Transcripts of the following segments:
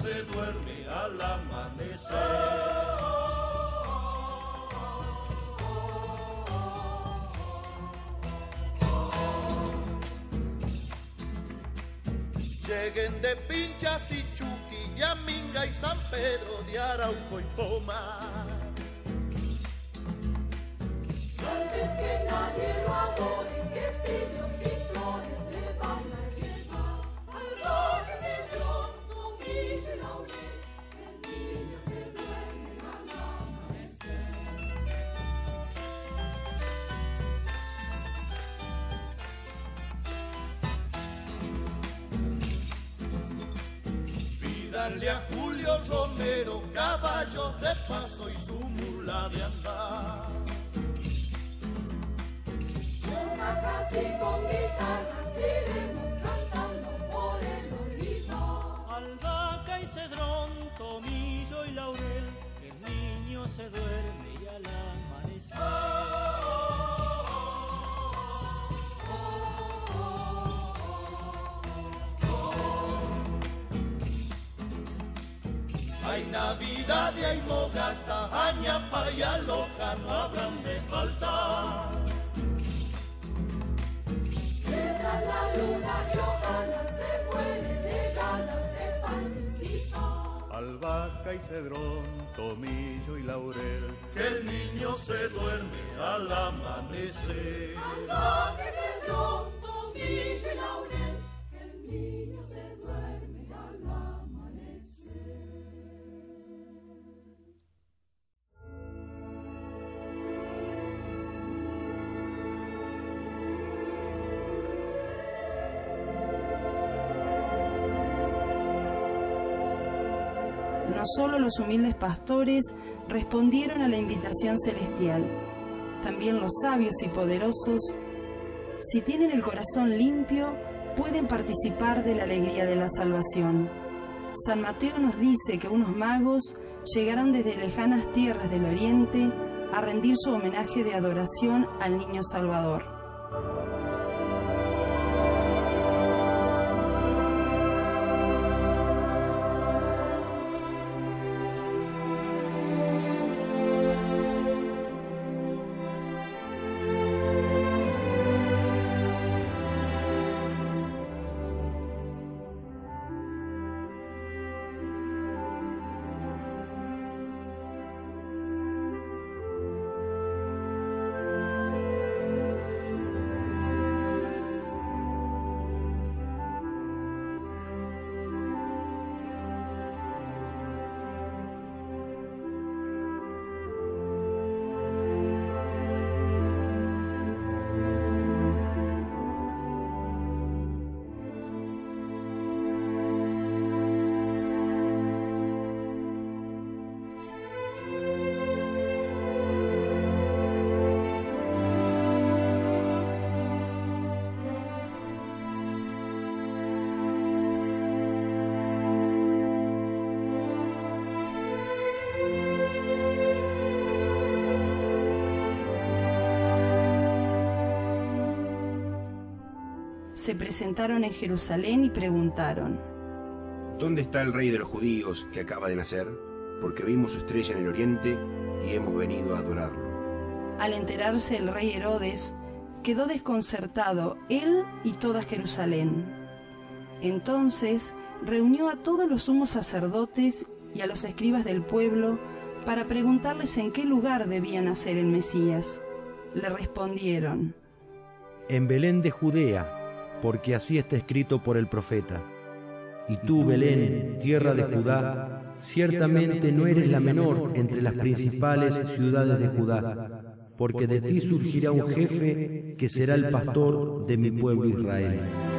se duerme al amanecer. Lleguen de Pinchas y Chuqui, Yaminga y San Pedro de Arauco y Pomar. Antes que nadie lo adore, que sellos y flores le van a llevar. Al bosque se tronco, millo y laurel, el niño se duerme al amanecer. Pídanle a Julio Romero caballos de paso y su mula de andar. Así con guitarras iremos cantando por el olivar. Albahaca y cedrón, tomillo y laurel, el niño se duerme y al amanecer. Hay Navidad y hay mogasta, añapa y aloja no habrán de faltar. Mientras la luna riojana se muere de ganas de participar. Albahaca y cedrón, tomillo y laurel, que el niño se duerme al amanecer. Albahaca y cedrón, tomillo y laurel, que el niño se duerme al amanecer. No solo los humildes pastores respondieron a la invitación celestial, también los sabios y poderosos, si tienen el corazón limpio, pueden participar de la alegría de la salvación. San Mateo nos dice que unos magos llegarán desde lejanas tierras del oriente a rendir su homenaje de adoración al niño Salvador. Se presentaron en Jerusalén y preguntaron: ¿Dónde está el rey de los judíos que acaba de nacer? Porque vimos su estrella en el oriente y hemos venido a adorarlo. Al enterarse el rey Herodes, quedó desconcertado, él y toda Jerusalén. Entonces reunió a todos los sumos sacerdotes y a los escribas del pueblo para preguntarles en qué lugar debía nacer el Mesías. Le respondieron: En Belén de Judea, porque así está escrito por el profeta. Y tú, Belén, tierra de Judá, ciertamente no eres la menor entre las principales ciudades de Judá, porque de ti surgirá un jefe que será el pastor de mi pueblo Israel.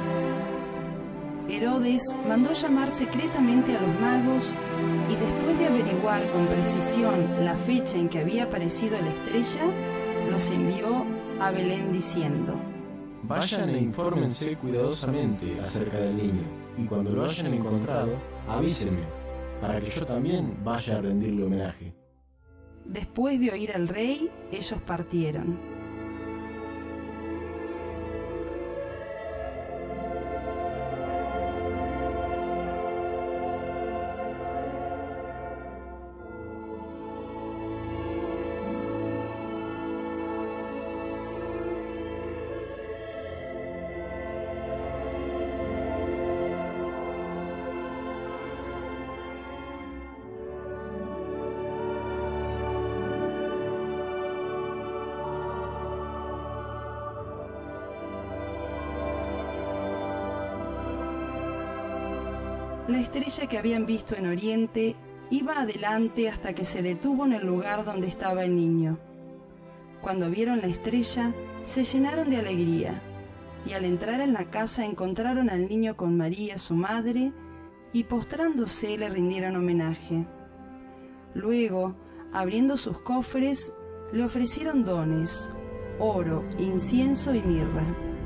Herodes mandó llamar secretamente a los magos y después de averiguar con precisión la fecha en que había aparecido la estrella, los envió a Belén diciendo: Vayan e infórmense cuidadosamente acerca del niño, y cuando lo hayan encontrado, avísenme, para que yo también vaya a rendirle homenaje. Después de oír al rey, ellos partieron. La estrella que habían visto en Oriente iba adelante hasta que se detuvo en el lugar donde estaba el niño. Cuando vieron la estrella, se llenaron de alegría, y al entrar en la casa encontraron al niño con María, su madre, y postrándose le rindieron homenaje. Luego, abriendo sus cofres, le ofrecieron dones, oro, incienso y mirra.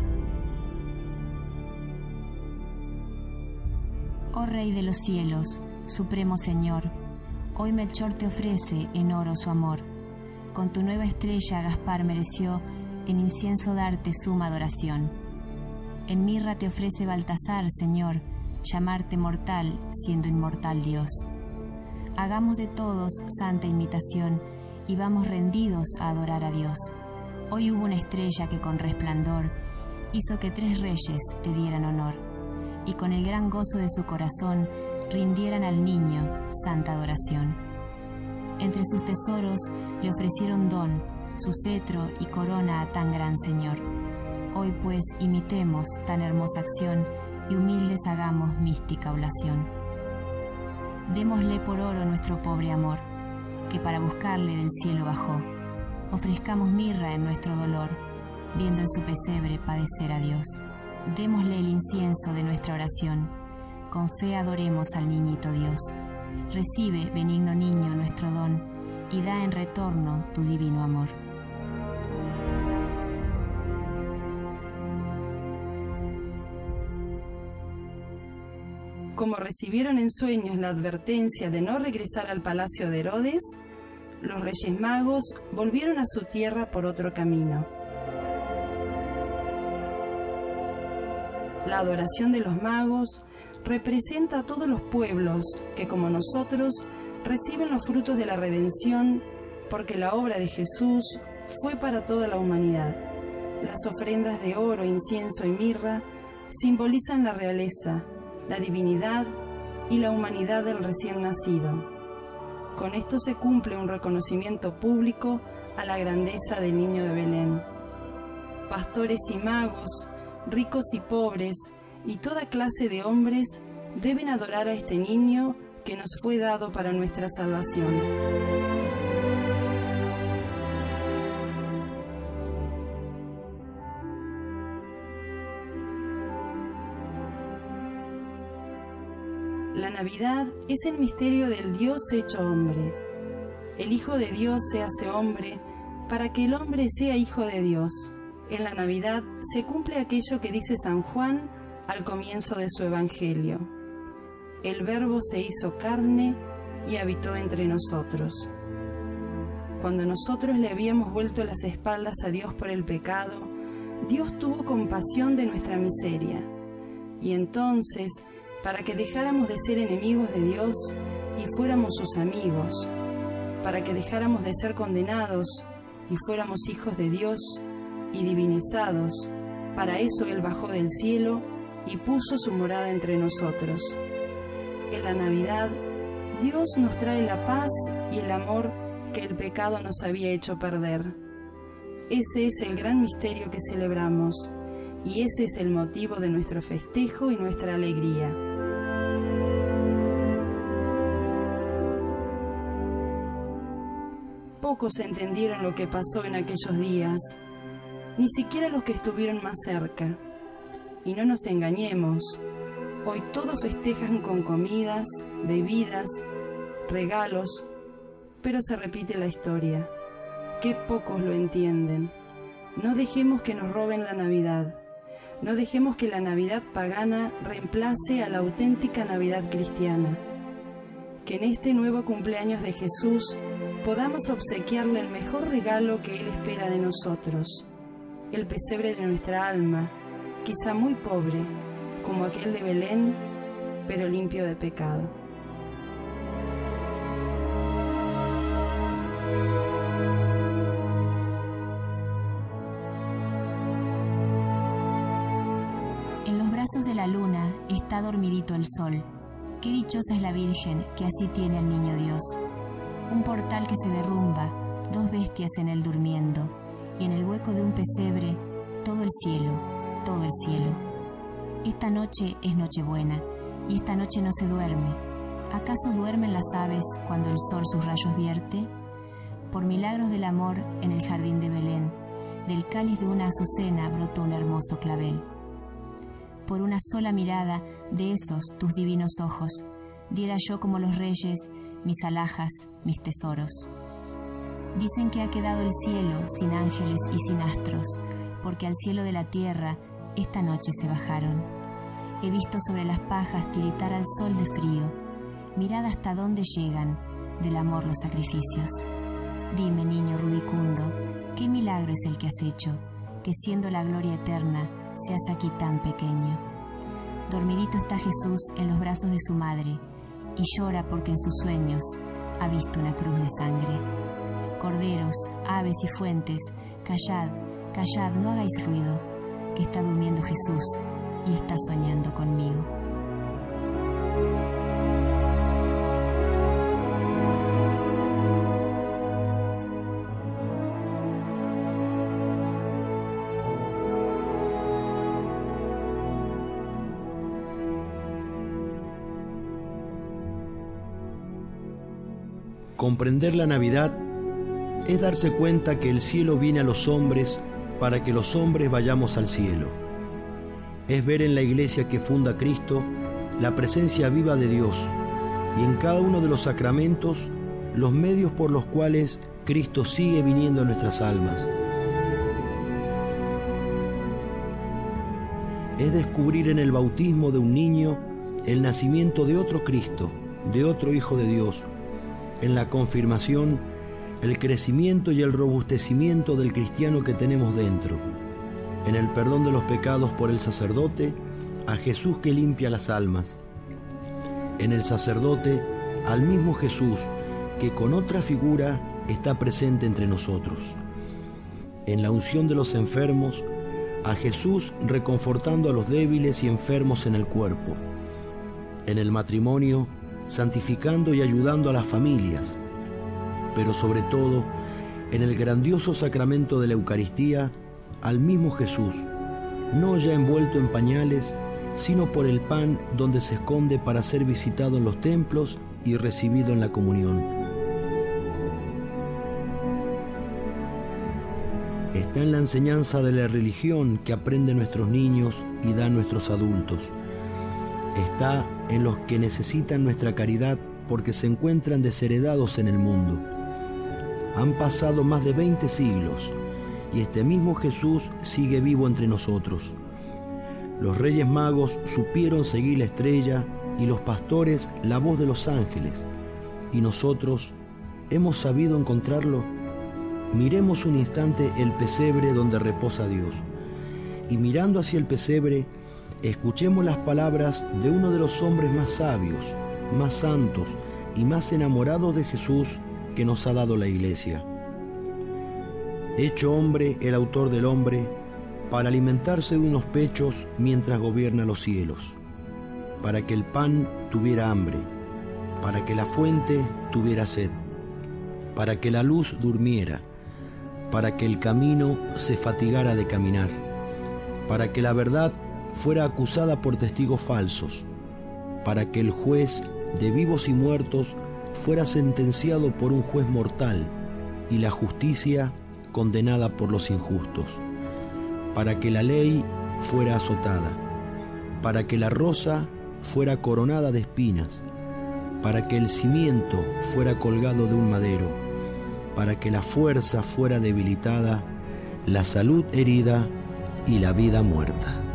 Oh Rey de los cielos, Supremo Señor, hoy Melchor te ofrece en oro su amor. Con tu nueva estrella Gaspar mereció en incienso darte suma adoración. En mirra te ofrece Baltasar, Señor, llamarte mortal siendo inmortal Dios. Hagamos de todos santa imitación y vamos rendidos a adorar a Dios. Hoy hubo una estrella que con resplandor hizo que 3 reyes te dieran honor, y con el gran gozo de su corazón rindieran al niño santa adoración. Entre sus tesoros le ofrecieron don, su cetro y corona a tan gran Señor. Hoy pues imitemos tan hermosa acción y humildes hagamos mística oblación. Démosle por oro nuestro pobre amor, que para buscarle del cielo bajó. Ofrezcamos mirra en nuestro dolor, viendo en su pesebre padecer a Dios. Démosle el incienso de nuestra oración, con fe adoremos al niñito Dios. Recibe, benigno niño, nuestro don, y da en retorno tu divino amor. Como recibieron en sueños la advertencia de no regresar al palacio de Herodes, los Reyes Magos volvieron a su tierra por otro camino. La adoración de los magos representa a todos los pueblos que, como nosotros, reciben los frutos de la redención, porque la obra de Jesús fue para toda la humanidad. Las ofrendas de oro, incienso y mirra simbolizan la realeza, la divinidad y la humanidad del recién nacido. Con esto se cumple un reconocimiento público a la grandeza del niño de Belén. Pastores y magos, ricos y pobres, y toda clase de hombres deben adorar a este niño que nos fue dado para nuestra salvación. La Navidad es el misterio del Dios hecho hombre. El Hijo de Dios se hace hombre para que el hombre sea hijo de Dios. En la Navidad se cumple aquello que dice San Juan al comienzo de su Evangelio. El Verbo se hizo carne y habitó entre nosotros. Cuando nosotros le habíamos vuelto las espaldas a Dios por el pecado, Dios tuvo compasión de nuestra miseria. Y entonces, para que dejáramos de ser enemigos de Dios y fuéramos sus amigos, para que dejáramos de ser condenados y fuéramos hijos de Dios y divinizados, para eso Él bajó del cielo y puso su morada entre nosotros. En la Navidad, Dios nos trae la paz y el amor que el pecado nos había hecho perder. Ese es el gran misterio que celebramos, y ese es el motivo de nuestro festejo y nuestra alegría. Pocos entendieron lo que pasó en aquellos días, ni siquiera los que estuvieron más cerca. Y no nos engañemos, hoy todos festejan con comidas, bebidas, regalos, pero se repite la historia. Qué pocos lo entienden. No dejemos que nos roben la Navidad. No dejemos que la Navidad pagana reemplace a la auténtica Navidad cristiana. Que en este nuevo cumpleaños de Jesús podamos obsequiarle el mejor regalo que Él espera de nosotros, el pesebre de nuestra alma, quizá muy pobre, como aquel de Belén, pero limpio de pecado. En los brazos de la luna está dormidito el sol. Qué dichosa es la Virgen que así tiene al niño Dios. Un portal que se derrumba, 2 bestias en él durmiendo, y en el hueco de un pesebre, todo el cielo, todo el cielo. Esta noche es Nochebuena, y esta noche no se duerme. ¿Acaso duermen las aves cuando el sol sus rayos vierte? Por milagros del amor en el jardín de Belén, del cáliz de una azucena brotó un hermoso clavel. Por una sola mirada de esos tus divinos ojos, diera yo como los reyes mis alhajas, mis tesoros. Dicen que ha quedado el cielo sin ángeles y sin astros, porque al cielo de la tierra esta noche se bajaron. He visto sobre las pajas tiritar al sol de frío. Mirad hasta dónde llegan del amor los sacrificios. Dime, niño rubicundo, ¿qué milagro es el que has hecho, que siendo la gloria eterna seas aquí tan pequeño? Dormidito está Jesús en los brazos de su madre, y llora porque en sus sueños ha visto una cruz de sangre. Corderos, aves y fuentes, callad, callad, no hagáis ruido, que está durmiendo Jesús y está soñando conmigo. Comprender la Navidad es darse cuenta que el cielo viene a los hombres para que los hombres vayamos al cielo. Es ver en la iglesia que funda Cristo la presencia viva de Dios y en cada uno de los sacramentos los medios por los cuales Cristo sigue viniendo a nuestras almas. Es descubrir en el bautismo de un niño el nacimiento de otro Cristo, de otro Hijo de Dios. En la confirmación, el crecimiento y el robustecimiento del cristiano que tenemos dentro. En el perdón de los pecados por el sacerdote, a Jesús que limpia las almas. En el sacerdote, al mismo Jesús que con otra figura está presente entre nosotros. En la unción de los enfermos, a Jesús reconfortando a los débiles y enfermos en el cuerpo. En el matrimonio, santificando y ayudando a las familias, pero sobre todo, en el grandioso sacramento de la Eucaristía, al mismo Jesús, no ya envuelto en pañales, sino por el pan donde se esconde para ser visitado en los templos y recibido en la comunión. Está en la enseñanza de la religión que aprenden nuestros niños y dan nuestros adultos. Está en los que necesitan nuestra caridad porque se encuentran desheredados en el mundo. Han pasado más de 20 siglos y este mismo Jesús sigue vivo entre nosotros. Los Reyes Magos supieron seguir la estrella y los pastores la voz de los ángeles. ¿Y nosotros hemos sabido encontrarlo? Miremos un instante el pesebre donde reposa Dios y mirando hacia el pesebre, escuchemos las palabras de uno de los hombres más sabios, más santos y más enamorados de Jesús que nos ha dado la Iglesia. Hecho hombre, el autor del hombre, para alimentarse de unos pechos mientras gobierna los cielos, para que el pan tuviera hambre, para que la fuente tuviera sed, para que la luz durmiera, para que el camino se fatigara de caminar, para que la verdad fuera acusada por testigos falsos, para que el juez de vivos y muertos fuera sentenciado por un juez mortal y la justicia condenada por los injustos, para que la ley fuera azotada, para que la rosa fuera coronada de espinas, para que el cimiento fuera colgado de un madero, para que la fuerza fuera debilitada, la salud herida y la vida muerta.